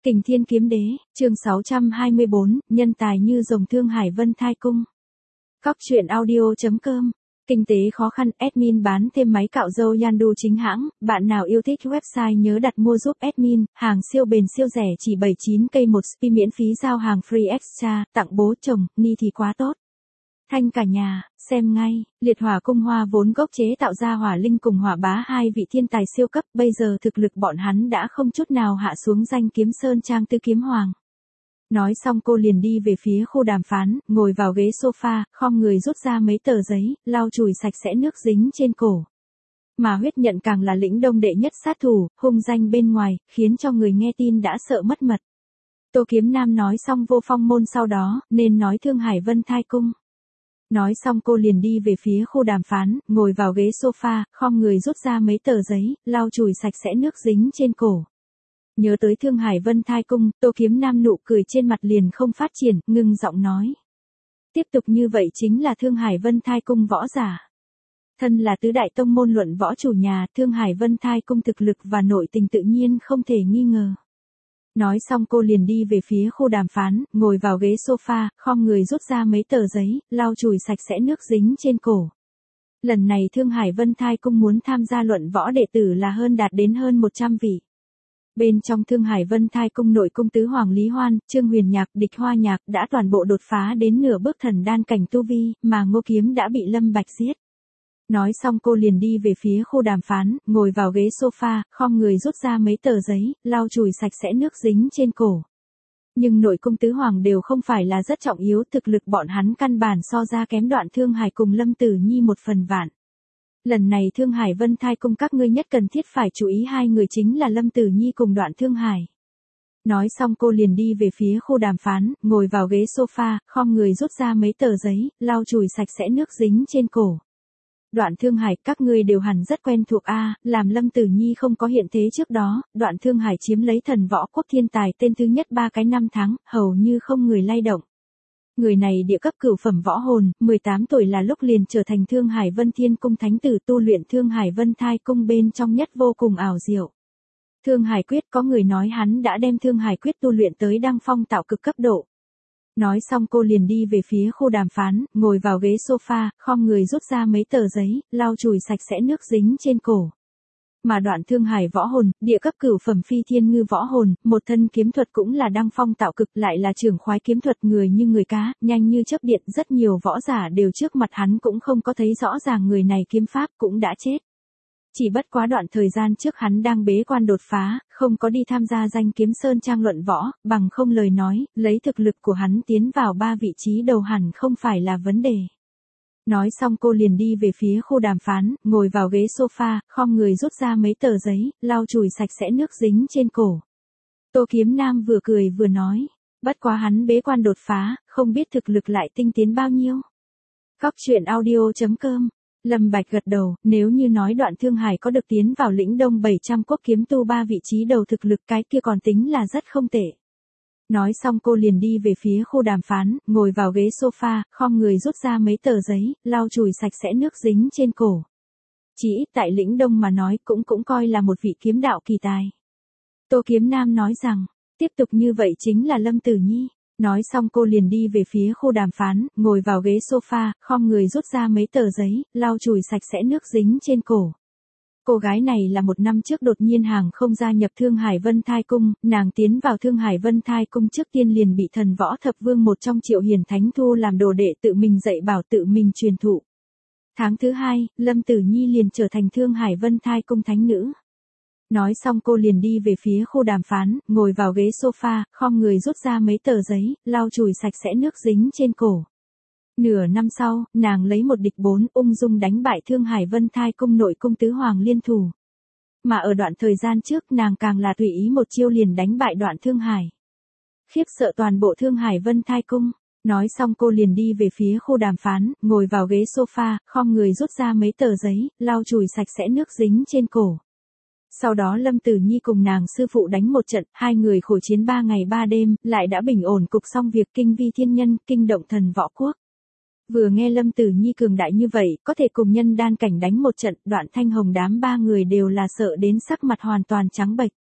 Kình Thiên Kiếm Đế, chương 624, nhân tài như rồng Thương Hải Vân Thai Cung. Cóc truyện audio.com. Kinh tế khó khăn, admin bán thêm máy cạo râu Yandu chính hãng, bạn nào yêu thích website nhớ đặt mua giúp admin, hàng siêu bền siêu rẻ chỉ 79k một spi miễn phí giao hàng free extra, tặng bố chồng, ni thì quá tốt. Thanh cả nhà, xem ngay, Liệt Hỏa Cung Hoa vốn gốc chế tạo ra Hỏa Linh cùng Hỏa Bá hai vị thiên tài siêu cấp, bây giờ thực lực bọn hắn đã không chút nào hạ xuống danh kiếm sơn trang tư kiếm hoàng. Nói xong cô liền đi về phía khu đàm phán, ngồi vào ghế sofa, khom người rút ra mấy tờ giấy, lau chùi sạch sẽ nước dính trên cổ. Mà Huyết Nhận càng là lĩnh đông đệ nhất sát thủ, hung danh bên ngoài, khiến cho người nghe tin đã sợ mất mật. Tô Kiếm Nam nói xong vô phong môn sau đó, nên nói Thương Hải Vân Thai Cung. Nói xong cô liền đi về phía khu đàm phán, ngồi vào ghế sofa, khom người rút ra mấy tờ giấy, lau chùi sạch sẽ nước dính trên cổ. Nhớ tới Thương Hải Vân Thai Cung, Tô Kiếm Nam nụ cười trên mặt liền không phát triển, ngưng giọng nói. Tiếp tục như vậy chính là Thương Hải Vân Thai Cung võ giả. Thân là tứ đại tông môn luận võ chủ nhà, Thương Hải Vân Thai Cung thực lực và nội tình tự nhiên không thể nghi ngờ. Nói xong cô liền đi về phía khu đàm phán, ngồi vào ghế sofa, khom người rút ra mấy tờ giấy, lau chùi sạch sẽ nước dính trên cổ. Lần này Thương Hải Vân Thai Cung muốn tham gia luận võ đệ tử là đạt đến hơn 100 vị. Bên trong Thương Hải Vân Thai Cung nội cung tứ hoàng Lý Hoan, Trương Huyền Nhạc, Địch Hoa Nhạc đã toàn bộ đột phá đến nửa bước thần đan cảnh tu vi, mà Ngô Kiếm đã bị Lâm Bạch giết. Nói xong cô liền đi về phía khu đàm phán, ngồi vào ghế sofa, khom người rút ra mấy tờ giấy, lau chùi sạch sẽ nước dính trên cổ. Nhưng nội cung tứ hoàng đều không phải là rất trọng yếu, thực lực bọn hắn căn bản so ra kém Đoạn Thương Hải cùng Lâm Tử Nhi một phần vạn. Lần này Thương Hải Vân Thai Cung các ngươi nhất cần thiết phải chú ý hai người chính là Lâm Tử Nhi cùng Đoạn Thương Hải. Nói xong cô liền đi về phía khu đàm phán, ngồi vào ghế sofa, khom người rút ra mấy tờ giấy, lau chùi sạch sẽ nước dính trên cổ. Đoạn Thương Hải, các ngươi đều hẳn rất quen thuộc làm Lâm Tử Nhi không có hiện thế trước đó, Đoạn Thương Hải chiếm lấy thần võ quốc thiên tài tên thứ nhất 3 cái năm tháng, hầu như không người lay động. Người này địa cấp cửu phẩm võ hồn, 18 tuổi là lúc liền trở thành Thương Hải Vân Thiên Cung thánh tử tu luyện Thương Hải Vân Thai Cung bên trong nhất vô cùng ảo diệu. Thương Hải Quyết, có người nói hắn đã đem Thương Hải Quyết tu luyện tới đăng phong tạo cực cấp độ. Nói xong cô liền đi về phía khu đàm phán, ngồi vào ghế sofa, khom người rút ra mấy tờ giấy, lau chùi sạch sẽ nước dính trên cổ. Mà Đoạn Thương Hải võ hồn, địa cấp cửu phẩm phi thiên ngư võ hồn, một thân kiếm thuật cũng là đăng phong tạo cực, lại là trưởng khoái kiếm thuật, người như người cá, nhanh như chớp điện, rất nhiều võ giả đều trước mặt hắn cũng không có thấy rõ ràng người này kiếm pháp cũng đã chết. Chỉ bất quá đoạn thời gian trước hắn đang bế quan đột phá, không có đi tham gia danh kiếm sơn trang luận võ, bằng không lời nói, lấy thực lực của hắn tiến vào 3 vị trí đầu hẳn không phải là vấn đề. Nói xong cô liền đi về phía khu đàm phán, ngồi vào ghế sofa, khom người rút ra mấy tờ giấy, lau chùi sạch sẽ nước dính trên cổ. Tô Kiếm Nam vừa cười vừa nói, bất quá hắn bế quan đột phá, không biết thực lực lại tinh tiến bao nhiêu. Cóc truyện audio.com. Lâm Bạch gật đầu, nếu như nói Đoạn Thương Hải có được tiến vào lĩnh đông 700 quốc kiếm tu 3 vị trí đầu thực lực, cái kia còn tính là rất không tệ. Nói xong cô liền đi về phía khu đàm phán, ngồi vào ghế sofa, khom người rút ra mấy tờ giấy, lau chùi sạch sẽ nước dính trên cổ. Chỉ ít tại lĩnh đông mà nói cũng coi là một vị kiếm đạo kỳ tài. Tô Kiếm Nam nói rằng, tiếp tục như vậy chính là Lâm Tử Nhi. Nói xong cô liền đi về phía khu đàm phán, ngồi vào ghế sofa, khom người rút ra mấy tờ giấy, lau chùi sạch sẽ nước dính trên cổ. Cô gái này là một năm trước đột nhiên hàng không gia nhập Thương Hải Vân Thai Cung, nàng tiến vào Thương Hải Vân Thai Cung trước tiên liền bị thần võ thập vương một trong Triệu Hiền Thánh thu làm đồ đệ, tự mình dạy bảo tự mình truyền thụ. Tháng thứ 2, Lâm Tử Nhi liền trở thành Thương Hải Vân Thai Cung thánh nữ. Nói xong cô liền đi về phía khu đàm phán, ngồi vào ghế sofa, khom người rút ra mấy tờ giấy, lau chùi sạch sẽ nước dính trên cổ. Nửa năm sau, nàng lấy 1 địch 4 ung dung đánh bại Thương Hải Vân Thai Cung nội cung tứ hoàng liên thủ. Mà ở đoạn thời gian trước nàng càng là tùy ý một chiêu liền đánh bại Đoạn Thương Hải. Khiếp sợ toàn bộ Thương Hải Vân Thai Cung. Nói xong cô liền đi về phía khu đàm phán, ngồi vào ghế sofa, khom người rút ra mấy tờ giấy, lau chùi sạch sẽ nước dính trên cổ. Sau đó Lâm Tử Nhi cùng nàng sư phụ đánh một trận, hai người khổ chiến 3 ngày 3 đêm, lại đã bình ổn cục xong việc, kinh vi thiên nhân, kinh động thần võ quốc. Vừa nghe Lâm Tử Nhi cường đại như vậy, có thể cùng nhân đan cảnh đánh một trận, Đoạn Thanh Hồng đám 3 người đều là sợ đến sắc mặt hoàn toàn trắng bệch.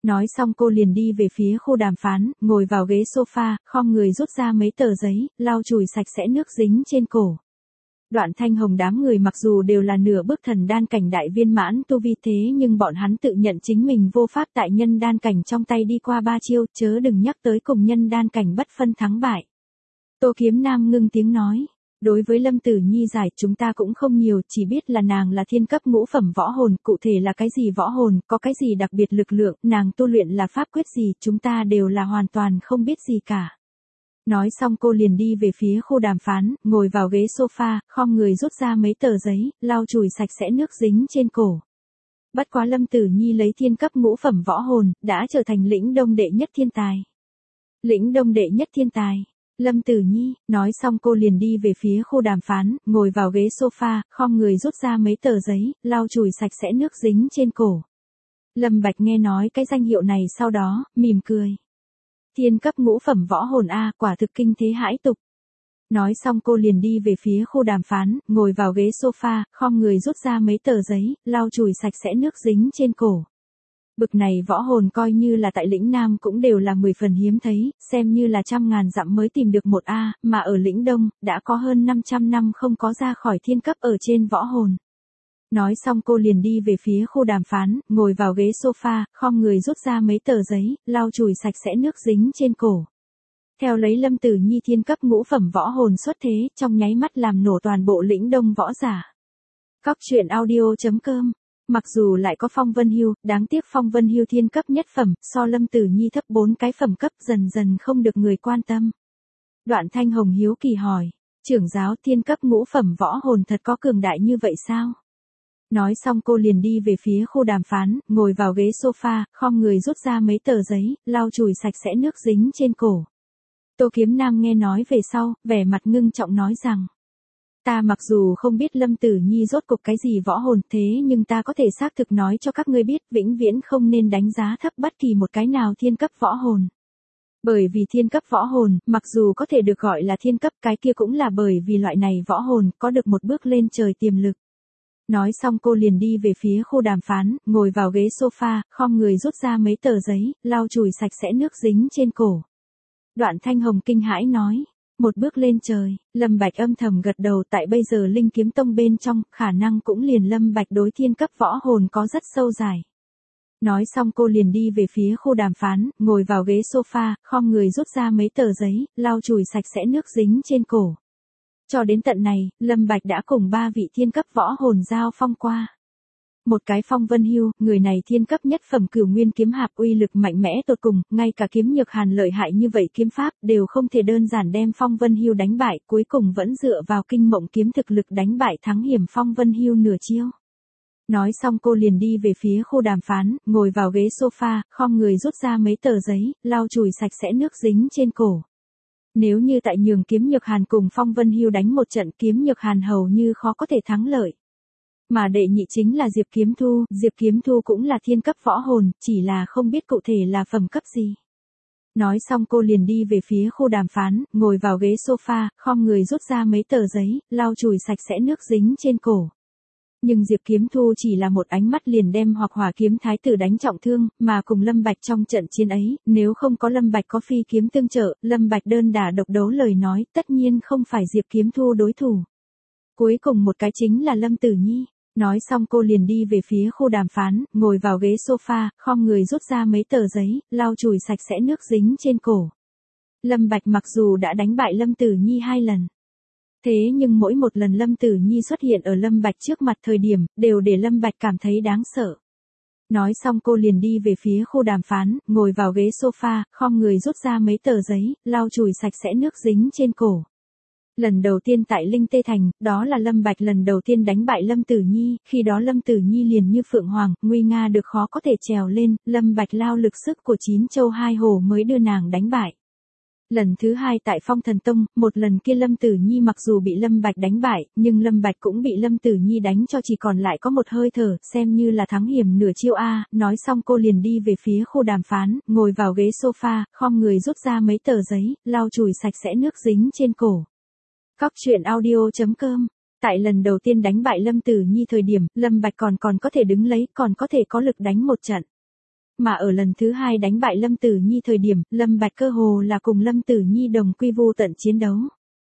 Nói xong cô liền đi về phía khu đàm phán, ngồi vào ghế sofa, khom người rút ra mấy tờ giấy, lau chùi sạch sẽ nước dính trên cổ. Đoạn Thanh Hồng đám người mặc dù đều là nửa bước thần đan cảnh đại viên mãn tu vi thế nhưng bọn hắn tự nhận chính mình vô pháp tại nhân đan cảnh trong tay đi qua 3 chiêu, chớ đừng nhắc tới cùng nhân đan cảnh bất phân thắng bại. Tô Kiếm Nam ngưng tiếng nói. Đối với Lâm Tử Nhi giải chúng ta cũng không nhiều, chỉ biết là nàng là thiên cấp ngũ phẩm võ hồn, cụ thể là cái gì võ hồn, có cái gì đặc biệt lực lượng, nàng tu luyện là pháp quyết gì, chúng ta đều là hoàn toàn không biết gì cả. Nói xong cô liền đi về phía khu đàm phán, ngồi vào ghế sofa, khom người rút ra mấy tờ giấy, lau chùi sạch sẽ nước dính trên cổ. Bất quá Lâm Tử Nhi lấy thiên cấp ngũ phẩm võ hồn, đã trở thành lĩnh đông đệ nhất thiên tài. Lĩnh đông đệ nhất thiên tài. Lâm Tử Nhi, nói xong cô liền đi về phía khu đàm phán, ngồi vào ghế sofa, khom người rút ra mấy tờ giấy, lau chùi sạch sẽ nước dính trên cổ. Lâm Bạch nghe nói cái danh hiệu này sau đó, mỉm cười. Thiên cấp ngũ phẩm võ hồn A, quả thực kinh thế hãi tục. Nói xong cô liền đi về phía khu đàm phán, ngồi vào ghế sofa, khom người rút ra mấy tờ giấy, lau chùi sạch sẽ nước dính trên cổ. Bực này võ hồn coi như là tại lĩnh Nam cũng đều là 10 phần hiếm thấy, xem như là trăm ngàn dặm mới tìm được một A, mà ở lĩnh Đông, đã có hơn 500 năm không có ra khỏi thiên cấp ở trên võ hồn. Nói xong cô liền đi về phía khu đàm phán, ngồi vào ghế sofa, khom người rút ra mấy tờ giấy, lau chùi sạch sẽ nước dính trên cổ. Theo lấy Lâm Tử Nhi thiên cấp ngũ phẩm võ hồn xuất thế, trong nháy mắt làm nổ toàn bộ lĩnh Đông võ giả. Cóc truyện audio.com. Mặc dù lại có Phong Vân Hưu, đáng tiếc Phong Vân Hưu thiên cấp nhất phẩm, so Lâm Tử Nhi thấp 4 cái phẩm cấp dần dần không được người quan tâm. Đoạn Thanh Hồng hiếu kỳ hỏi, trưởng giáo thiên cấp ngũ phẩm võ hồn thật có cường đại như vậy sao? Nói xong cô liền đi về phía khu đàm phán, ngồi vào ghế sofa, khom người rút ra mấy tờ giấy, lau chùi sạch sẽ nước dính trên cổ. Tô Kiếm Nam nghe nói về sau, vẻ mặt ngưng trọng nói rằng, ta mặc dù không biết Lâm Tử Nhi rốt cục cái gì võ hồn thế nhưng ta có thể xác thực nói cho các ngươi biết vĩnh viễn không nên đánh giá thấp bất kỳ một cái nào thiên cấp võ hồn. Bởi vì thiên cấp võ hồn, mặc dù có thể được gọi là thiên cấp cái kia cũng là bởi vì loại này võ hồn có được một bước lên trời tiềm lực. Nói xong cô liền đi về phía khu đàm phán, ngồi vào ghế sofa, khom người rút ra mấy tờ giấy, lau chùi sạch sẽ nước dính trên cổ. Đoạn Thanh Hồng kinh hãi nói, một bước lên trời, Lâm Bạch âm thầm gật đầu tại bây giờ Linh Kiếm Tông bên trong, khả năng cũng liền Lâm Bạch đối thiên cấp võ hồn có rất sâu dài. Nói xong cô liền đi về phía khu đàm phán, ngồi vào ghế sofa, khom người rút ra mấy tờ giấy, lau chùi sạch sẽ nước dính trên cổ. Cho đến tận này, Lâm Bạch đã cùng 3 vị thiên cấp võ hồn giao phong qua. Một cái Phong Vân Hưu, người này thiên cấp nhất phẩm Cửu Nguyên kiếm hạp uy lực mạnh mẽ tột cùng, ngay cả kiếm nhược hàn lợi hại như vậy kiếm pháp đều không thể đơn giản đem Phong Vân Hưu đánh bại, cuối cùng vẫn dựa vào kinh mộng kiếm thực lực đánh bại thắng hiểm Phong Vân Hưu nửa chiêu. Nói xong cô liền đi về phía khu đàm phán, ngồi vào ghế sofa, khom người rút ra mấy tờ giấy, lau chùi sạch sẽ nước dính trên cổ. Nếu như tại nhường kiếm nhược hàn cùng Phong Vân Hưu đánh một trận kiếm nhược hàn hầu như khó có thể thắng lợi. Mà đệ nhị chính là Diệp Kiếm Thu cũng là thiên cấp võ hồn, chỉ là không biết cụ thể là phẩm cấp gì. Nói xong cô liền đi về phía khu đàm phán, ngồi vào ghế sofa, khom người rút ra mấy tờ giấy, lau chùi sạch sẽ nước dính trên cổ. Nhưng Diệp Kiếm Thu chỉ là một ánh mắt liền đem hoặc hỏa kiếm thái tử đánh trọng thương, mà cùng Lâm Bạch trong trận chiến ấy, nếu không có Lâm Bạch có phi kiếm tương trợ, Lâm Bạch đơn đả độc đấu lời nói, tất nhiên không phải Diệp Kiếm Thu đối thủ. Cuối cùng một cái chính là Lâm Tử Nhi. Nói xong cô liền đi về phía khu đàm phán, ngồi vào ghế sofa, khom người rút ra mấy tờ giấy, lau chùi sạch sẽ nước dính trên cổ. Lâm Bạch mặc dù đã đánh bại Lâm Tử Nhi 2 lần. Thế nhưng mỗi một lần Lâm Tử Nhi xuất hiện ở Lâm Bạch trước mặt thời điểm, đều để Lâm Bạch cảm thấy đáng sợ. Nói xong cô liền đi về phía khu đàm phán, ngồi vào ghế sofa, khom người rút ra mấy tờ giấy, lau chùi sạch sẽ nước dính trên cổ. Lần đầu tiên tại Linh Tê Thành, đó là Lâm Bạch lần đầu tiên đánh bại Lâm Tử Nhi, khi đó Lâm Tử Nhi liền như phượng hoàng, nguy nga được khó có thể trèo lên, Lâm Bạch lao lực sức của 9 châu 2 hồ mới đưa nàng đánh bại. Lần thứ 2 tại Phong Thần Tông, một lần kia Lâm Tử Nhi mặc dù bị Lâm Bạch đánh bại, nhưng Lâm Bạch cũng bị Lâm Tử Nhi đánh cho chỉ còn lại có một hơi thở, xem như là thắng hiểm nửa chiêu A. Nói xong cô liền đi về phía khu đàm phán, ngồi vào ghế sofa, khom người rút ra mấy tờ giấy, lau chùi sạch sẽ nước dính trên cổ. Cóc truyện audio.com. Tại lần đầu tiên đánh bại Lâm Tử Nhi thời điểm, Lâm Bạch còn có thể đứng lấy, còn có thể có lực đánh một trận. Mà ở lần thứ hai đánh bại Lâm Tử Nhi thời điểm, Lâm Bạch cơ hồ là cùng Lâm Tử Nhi đồng quy vu tận chiến đấu.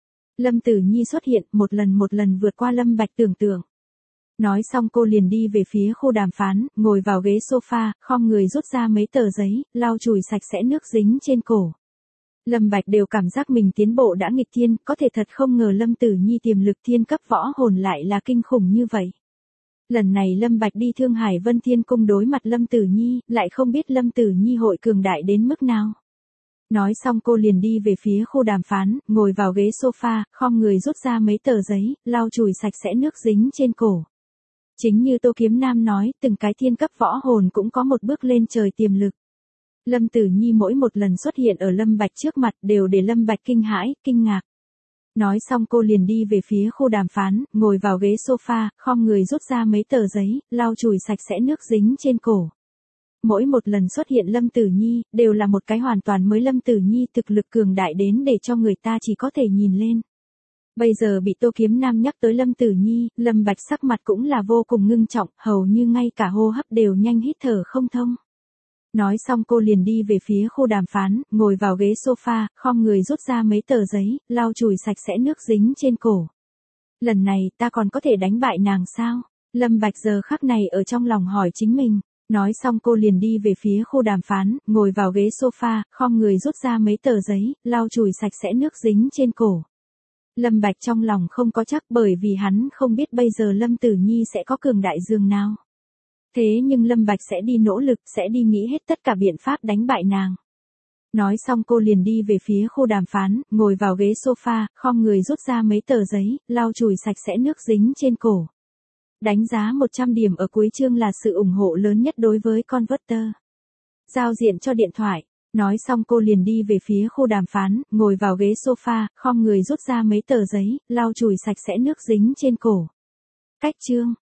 Lâm Tử Nhi xuất hiện một lần vượt qua Lâm Bạch tưởng tượng. Nói xong cô liền đi về phía khu đàm phán, ngồi vào ghế sofa, khom người rút ra mấy tờ giấy, lau chùi sạch sẽ nước dính trên cổ. Lâm Bạch đều cảm giác mình tiến bộ đã nghịch thiên, có thể thật không ngờ Lâm Tử Nhi tiềm lực thiên cấp võ hồn lại là kinh khủng như vậy. Lần này Lâm Bạch đi Thương Hải Vân Thiên Cung đối mặt Lâm Tử Nhi, lại không biết Lâm Tử Nhi hội cường đại đến mức nào. Nói xong cô liền đi về phía khu đàm phán, ngồi vào ghế sofa, khom người rút ra mấy tờ giấy, lau chùi sạch sẽ nước dính trên cổ. Chính như Tô Kiếm Nam nói, từng cái thiên cấp võ hồn cũng có một bước lên trời tiềm lực. Lâm Tử Nhi mỗi một lần xuất hiện ở Lâm Bạch trước mặt đều để Lâm Bạch kinh hãi, kinh ngạc. Nói xong cô liền đi về phía khu đàm phán, ngồi vào ghế sofa, khom người rút ra mấy tờ giấy, lau chùi sạch sẽ nước dính trên cổ. Mỗi một lần xuất hiện Lâm Tử Nhi, đều là một cái hoàn toàn mới Lâm Tử Nhi thực lực cường đại đến để cho người ta chỉ có thể nhìn lên. Bây giờ bị Tô Kiếm Nam nhắc tới Lâm Tử Nhi, Lâm Bạch sắc mặt cũng là vô cùng ngưng trọng, hầu như ngay cả hô hấp đều nhanh hít thở không thông. Nói xong cô liền đi về phía khu đàm phán, ngồi vào ghế sofa, khom người rút ra mấy tờ giấy, lau chùi sạch sẽ nước dính trên cổ. Lần này ta còn có thể đánh bại nàng sao? Lâm Bạch giờ khắc này ở trong lòng hỏi chính mình. Nói xong cô liền đi về phía khu đàm phán, ngồi vào ghế sofa, khom người rút ra mấy tờ giấy, lau chùi sạch sẽ nước dính trên cổ. Lâm Bạch trong lòng không có chắc bởi vì hắn không biết bây giờ Lâm Tử Nhi sẽ có cường đại dường nào. Thế nhưng Lâm Bạch sẽ đi nỗ lực, sẽ đi nghĩ hết tất cả biện pháp đánh bại nàng. Nói xong cô liền đi về phía khu đàm phán, ngồi vào ghế sofa, khom người rút ra mấy tờ giấy, lau chùi sạch sẽ nước dính trên cổ. Đánh giá 100 điểm ở cuối chương là sự ủng hộ lớn nhất đối với Converter. Giao diện cho điện thoại. Nói xong cô liền đi về phía khu đàm phán, ngồi vào ghế sofa, khom người rút ra mấy tờ giấy, lau chùi sạch sẽ nước dính trên cổ. Cách chương